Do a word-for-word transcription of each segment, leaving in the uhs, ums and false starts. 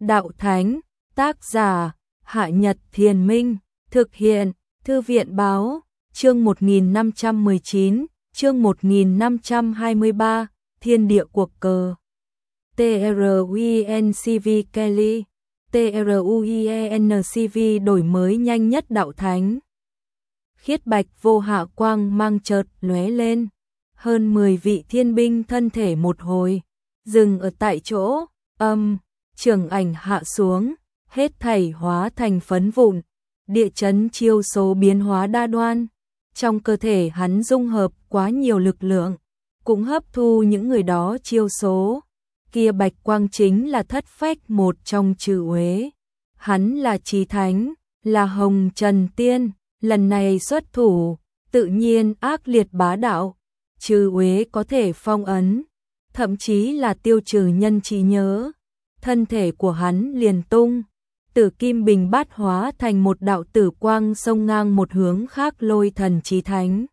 Đạo Thánh, tác giả, Hạ Nhật Thiền Minh, thực hiện, Thư viện Báo, chương một nghìn năm trăm mười chín, chương một nghìn năm trăm hai mươi ba, Thiên địa cuộc cờ. TRUINCV Kelly, TRUIENCV đổi mới nhanh nhất Đạo Thánh. Khiết bạch vô hạ quang mang chợt lóe lên, hơn mười vị thiên binh thân thể một hồi, dừng ở tại chỗ, âm, trường ảnh hạ xuống, hết thảy hóa thành phấn vụn, địa chấn chiêu số biến hóa đa đoan, trong cơ thể hắn dung hợp quá nhiều lực lượng, cũng hấp thu những người đó chiêu số. Kia bạch quang chính là thất phách một trong trừ uế, hắn là chí thánh, là hồng trần tiên, lần này xuất thủ, tự nhiên ác liệt bá đạo, trừ uế có thể phong ấn, thậm chí là tiêu trừ nhân trí nhớ, thân thể của hắn liền tung, tử kim bình bát hóa thành một đạo tử quang xông ngang một hướng khác lôi thần chí thánh.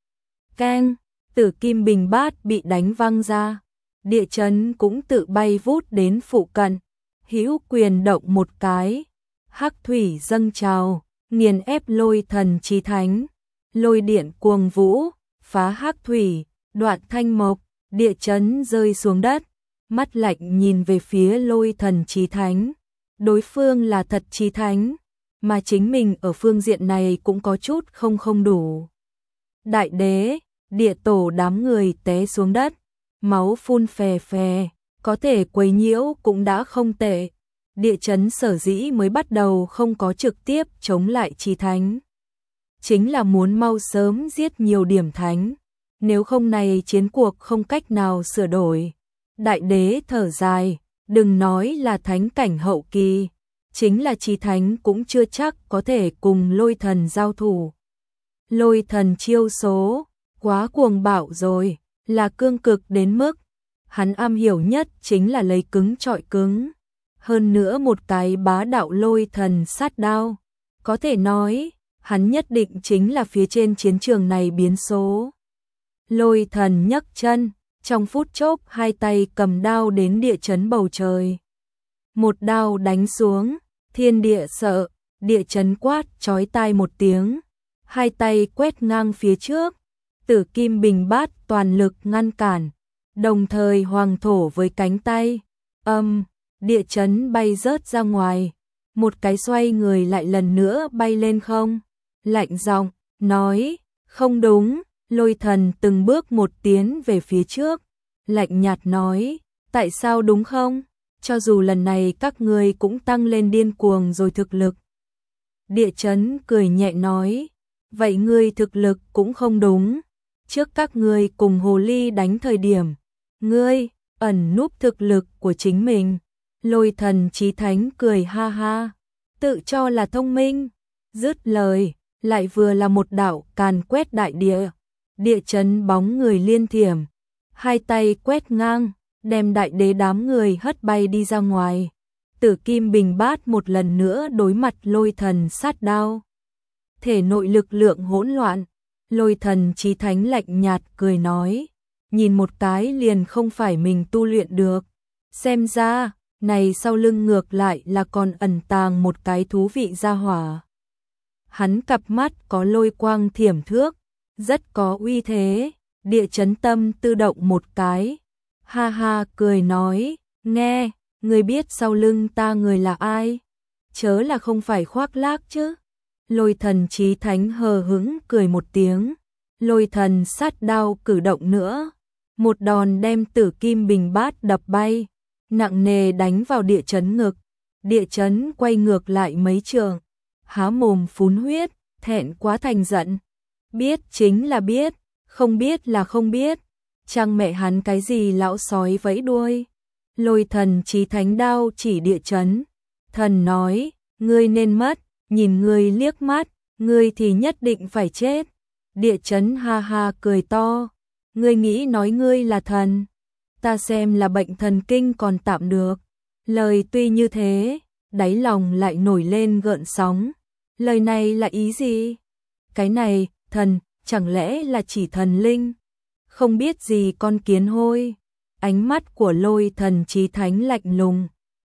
Keng, tử kim bình bát bị đánh văng ra, địa chấn cũng tự bay vút đến phụ cận, hữu quyền động một cái, hắc thủy dâng trào, nghiền ép lôi thần chí thánh, lôi điện cuồng vũ, phá hắc thủy, đoạn thanh mộc, địa chấn rơi xuống đất, mắt lạnh nhìn về phía lôi thần chí thánh, đối phương là thật chí thánh, mà chính mình ở phương diện này cũng có chút không không đủ. Đại đế, địa tổ đám người té xuống đất, máu phun phè phè, có thể quấy nhiễu cũng đã không tệ. Địa chấn sở dĩ mới bắt đầu không có trực tiếp chống lại chí thánh, chính là muốn mau sớm giết nhiều điểm thánh, nếu không này chiến cuộc không cách nào sửa đổi. Đại đế thở dài, đừng nói là thánh cảnh hậu kỳ, chính là chí thánh cũng chưa chắc có thể cùng lôi thần giao thủ. Lôi thần chiêu số, quá cuồng bạo rồi, là cương cực đến mức, hắn am hiểu nhất chính là lấy cứng trọi cứng. Hơn nữa một cái bá đạo lôi thần sát đao, có thể nói, hắn nhất định chính là phía trên chiến trường này biến số. Lôi thần nhấc chân, trong phút chốc hai tay cầm đao đến địa chấn bầu trời. Một đao đánh xuống, thiên địa sợ, địa chấn quát chói tai một tiếng, hai tay quét ngang phía trước, tử kim bình bát toàn lực ngăn cản, đồng thời hoàng thổ với cánh tay, âm, địa chấn bay rớt ra ngoài, một cái xoay người lại lần nữa bay lên không, lạnh giọng nói, không đúng, lôi thần từng bước một tiến về phía trước, lạnh nhạt nói, tại sao đúng không, cho dù lần này các ngươi cũng tăng lên điên cuồng rồi thực lực. Địa chấn cười nhẹ nói, vậy ngươi thực lực cũng không đúng, trước các ngươi cùng hồ ly đánh thời điểm, ngươi ẩn núp thực lực của chính mình. Lôi thần chí thánh cười ha ha, tự cho là thông minh, dứt lời, lại vừa là một đạo càn quét đại địa, địa chấn bóng người liên thiểm, hai tay quét ngang, đem đại đế đám người hất bay đi ra ngoài. Tử kim bình bát một lần nữa đối mặt lôi thần sát đao, thể nội lực lượng hỗn loạn, lôi thần chí thánh lạnh nhạt cười nói, nhìn một cái liền không phải mình tu luyện được, xem ra này sau lưng ngược lại là còn ẩn tàng một cái thú vị gia hỏa. Hắn cặp mắt có lôi quang thiểm thước, rất có uy thế, địa chấn tâm tự động một cái. Ha ha cười nói, nghe, ngươi biết sau lưng ta người là ai? Chớ là không phải khoác lác chứ. Lôi thần chí thánh hờ hững cười một tiếng, lôi thần sát đao cử động nữa, một đòn đem tử kim bình bát đập bay, nặng nề đánh vào địa chấn ngực, địa chấn quay ngược lại mấy trường, há mồm phun huyết, thẹn quá thành giận, biết chính là biết, không biết là không biết, chăng mẹ hắn cái gì lão sói vẫy đuôi. Lôi thần chí thánh đao chỉ địa chấn, thần nói, ngươi nên mất, nhìn ngươi liếc mắt, ngươi thì nhất định phải chết. Địa chấn ha ha cười to, ngươi nghĩ nói ngươi là thần, ta xem là bệnh thần kinh còn tạm được. Lời tuy như thế, đáy lòng lại nổi lên gợn sóng. Lời này là ý gì? Cái này, thần, chẳng lẽ là chỉ thần linh? Không biết gì con kiến hôi. Ánh mắt của lôi thần chí thánh lạnh lùng,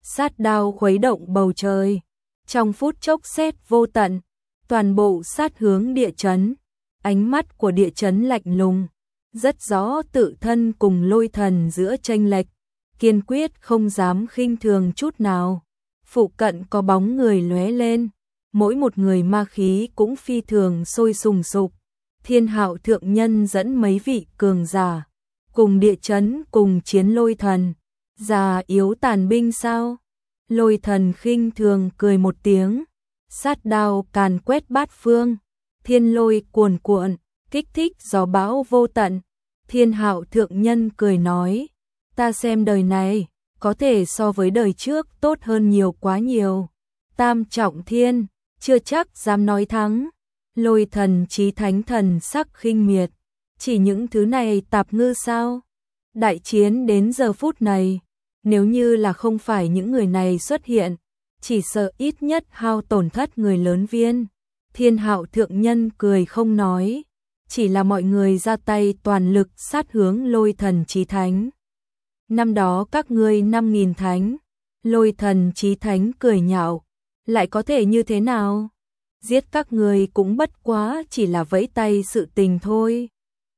sát đao khuấy động bầu trời. Trong phút chốc sét vô tận, toàn bộ sát hướng địa chấn. Ánh mắt của địa chấn lạnh lùng, rất rõ tự thân cùng Lôi Thần giữa chênh lệch, kiên quyết không dám khinh thường chút nào. Phụ cận có bóng người lóe lên, mỗi một người ma khí cũng phi thường sôi sùng sục. Thiên Hạo thượng nhân dẫn mấy vị cường giả, cùng địa chấn cùng chiến Lôi Thần. Già yếu tàn binh sao? Lôi Thần khinh thường cười một tiếng, sát đao càn quét bát phương, thiên lôi cuồn cuộn, kích thích gió bão vô tận. Thiên Hạo thượng nhân cười nói, ta xem đời này có thể so với đời trước tốt hơn nhiều quá nhiều. Tam trọng thiên, chưa chắc dám nói thắng. Lôi Thần chí thánh thần sắc khinh miệt, chỉ những thứ này tạp ngư sao? Đại chiến đến giờ phút này, nếu như là không phải những người này xuất hiện, chỉ sợ ít nhất hao tổn thất người lớn viên. Thiên Hạo thượng nhân cười không nói, chỉ là mọi người ra tay toàn lực sát hướng Lôi Thần chí thánh. Năm đó các ngươi năm nghìn thánh. Lôi Thần chí thánh cười nhạo, lại có thể như thế nào? Giết các ngươi cũng bất quá chỉ là vẫy tay sự tình thôi.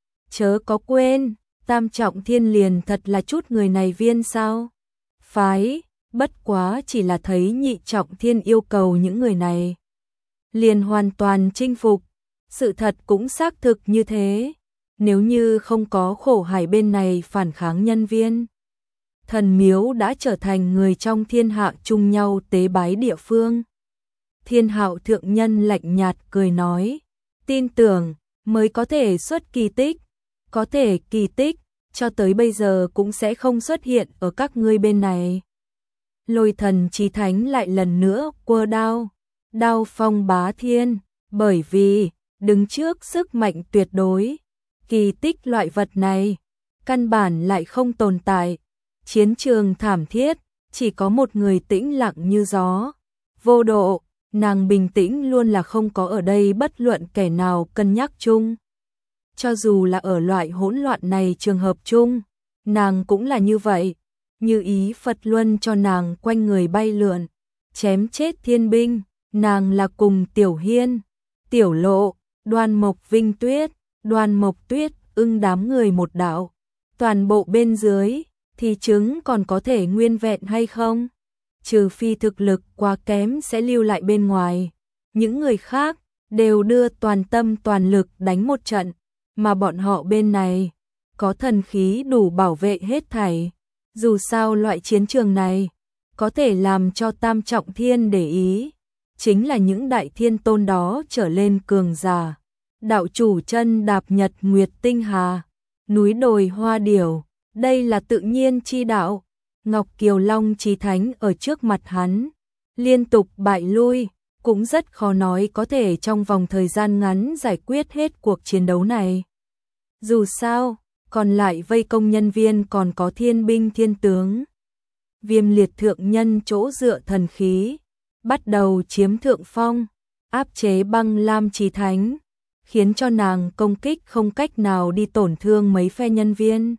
Chớ có quên, tam trọng thiên liền thật là chút người này viên sao? Phái, bất quá chỉ là thấy nhị trọng thiên yêu cầu những người này liền hoàn toàn chinh phục. Sự thật cũng xác thực như thế. Nếu như không có Khổ Hải bên này phản kháng nhân viên, thần miếu đã trở thành người trong thiên hạ chung nhau tế bái địa phương. Thiên Hạo thượng nhân lạnh nhạt cười nói, tin tưởng mới có thể xuất kỳ tích, có thể kỳ tích cho tới bây giờ cũng sẽ không xuất hiện ở các ngươi bên này. Lôi Thần chí thánh lại lần nữa quơ đao, đao phong bá thiên, bởi vì đứng trước sức mạnh tuyệt đối, kỳ tích loại vật này căn bản lại không tồn tại. Chiến trường thảm thiết, chỉ có một người tĩnh lặng như gió. Vô Độ, nàng bình tĩnh luôn là không có ở đây bất luận kẻ nào cân nhắc chung. Cho dù là ở loại hỗn loạn này trường hợp chung, nàng cũng là như vậy. Như ý Phật luân cho nàng quanh người bay lượn, chém chết thiên binh. Nàng là cùng Tiểu Hiên, Tiểu Lộ, Đoan Mộc Vinh Tuyết, Đoan Mộc Tuyết ưng đám người một đạo. Toàn bộ bên dưới thì chứng còn có thể nguyên vẹn hay không? Trừ phi thực lực quá kém sẽ lưu lại bên ngoài. Những người khác đều đưa toàn tâm toàn lực đánh một trận, mà bọn họ bên này có thần khí đủ bảo vệ hết thảy. Dù sao loại chiến trường này có thể làm cho tam trọng thiên để ý, chính là những đại thiên tôn đó trở lên cường giả. Đạo chủ chân đạp nhật nguyệt tinh hà, núi đồi hoa điểu, đây là tự nhiên chi đạo. Ngọc Kiều Long chí thánh ở trước mặt hắn liên tục bại lui, cũng rất khó nói có thể trong vòng thời gian ngắn giải quyết hết cuộc chiến đấu này. Dù sao, còn lại vây công nhân viên còn có thiên binh thiên tướng. Viêm liệt thượng nhân chỗ dựa thần khí, bắt đầu chiếm thượng phong, áp chế băng lam chí thánh, khiến cho nàng công kích không cách nào đi tổn thương mấy phe nhân viên.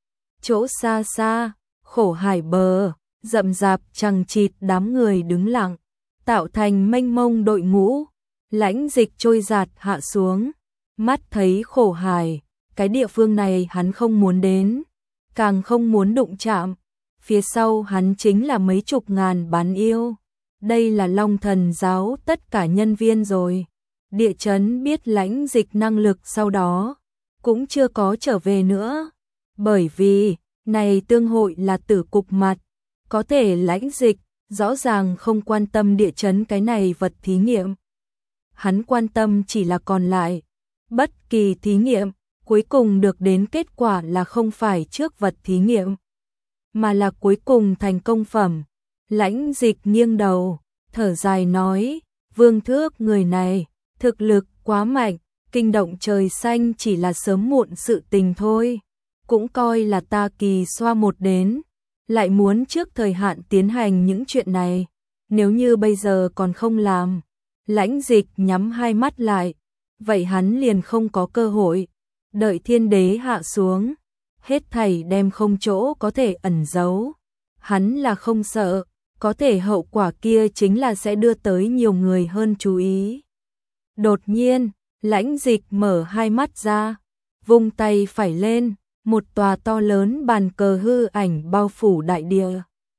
Chỗ xa xa, Khổ Hải bờ, rậm rạp chằng chịt đám người đứng lặng, tạo thành mênh mông đội ngũ. Lãnh Dịch trôi giạt hạ xuống, mắt thấy Khổ Hải, cái địa phương này hắn không muốn đến, càng không muốn đụng chạm. Phía sau hắn chính là mấy chục ngàn bán yêu. Đây là Long Thần giáo tất cả nhân viên rồi. Địa chấn biết Lãnh Dịch năng lực sau đó cũng chưa có trở về nữa, bởi vì này tương hội là tử cục mặt. Có thể Lãnh Dịch rõ ràng không quan tâm địa chấn cái này vật thí nghiệm. Hắn quan tâm chỉ là còn lại. Bất kỳ thí nghiệm cuối cùng được đến kết quả là không phải trước vật thí nghiệm, mà là cuối cùng thành công phẩm. Lãnh Dịch nghiêng đầu, thở dài nói, Vương Thước người này thực lực quá mạnh, kinh động trời xanh chỉ là sớm muộn sự tình thôi. Cũng coi là ta kỳ xoa một đến, lại muốn trước thời hạn tiến hành những chuyện này. Nếu như bây giờ còn không làm, Lãnh Dịch nhắm hai mắt lại, vậy hắn liền không có cơ hội. Đợi thiên đế hạ xuống, hết thảy đem không chỗ có thể ẩn giấu. Hắn là không sợ, có thể hậu quả kia chính là sẽ đưa tới nhiều người hơn chú ý. Đột nhiên, Lãnh Dịch mở hai mắt ra, vung tay phải lên, một tòa to lớn bàn cờ hư ảnh bao phủ đại địa.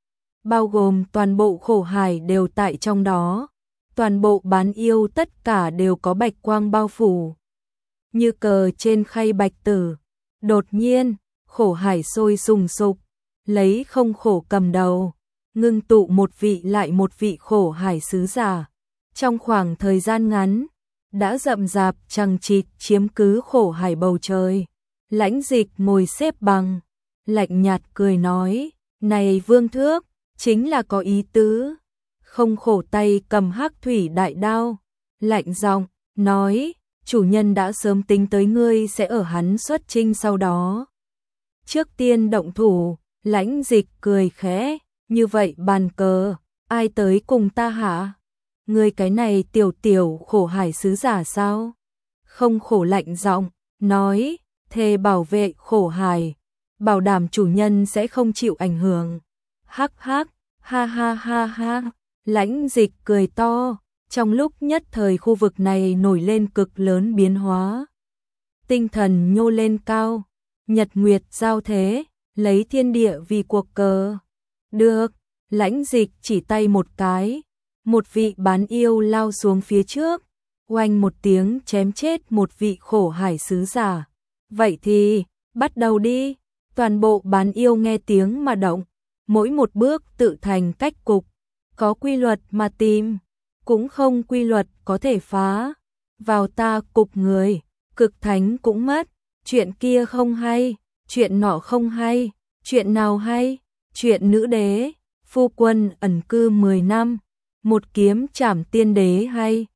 Bao gồm toàn bộ khổ hải đều tại trong đó, toàn bộ bán yêu tất cả đều có bạch quang bao phủ. Như cờ trên khay bạch tử, đột nhiên, khổ hải sôi sùng sục, lấy không khổ cầm đầu, ngưng tụ một vị lại một vị khổ hải sứ giả. Trong khoảng thời gian ngắn, đã rậm rạp chằng chịt chiếm cứ khổ hải bầu trời. Lãnh Dịch ngồi xếp bằng, lạnh nhạt cười nói, này vương thước, chính là có ý tứ. Không khổ tay cầm hắc thủy đại đao, lạnh giọng nói, chủ nhân đã sớm tính tới ngươi sẽ ở hắn xuất chinh sau đó. Trước tiên động thủ, Lãnh Dịch cười khẽ, như vậy bàn cờ, ai tới cùng ta hả? Ngươi cái này tiểu tiểu khổ hải sứ giả sao? Không khổ lạnh giọng, nói, thề bảo vệ khổ hải, bảo đảm chủ nhân sẽ không chịu ảnh hưởng. Hắc hắc, ha ha ha ha, Lãnh Dịch cười to, trong lúc nhất thời khu vực này nổi lên cực lớn biến hóa. Tinh thần nhô lên cao, nhật nguyệt giao thế, lấy thiên địa vì cuộc cờ. Được, Lãnh Dịch chỉ tay một cái, một vị bán yêu lao xuống phía trước, oanh một tiếng chém chết một vị khổ hải sứ giả. Vậy thì, bắt đầu đi. Toàn bộ bán yêu nghe tiếng mà động, mỗi một bước tự thành cách cục, có quy luật mà tìm, cũng không quy luật có thể phá. Vào ta cục người, cực thánh cũng mất, chuyện kia không hay, chuyện nọ không hay, chuyện nào hay, chuyện nữ đế, phu quân ẩn cư mười năm, một kiếm trảm tiên đế hay.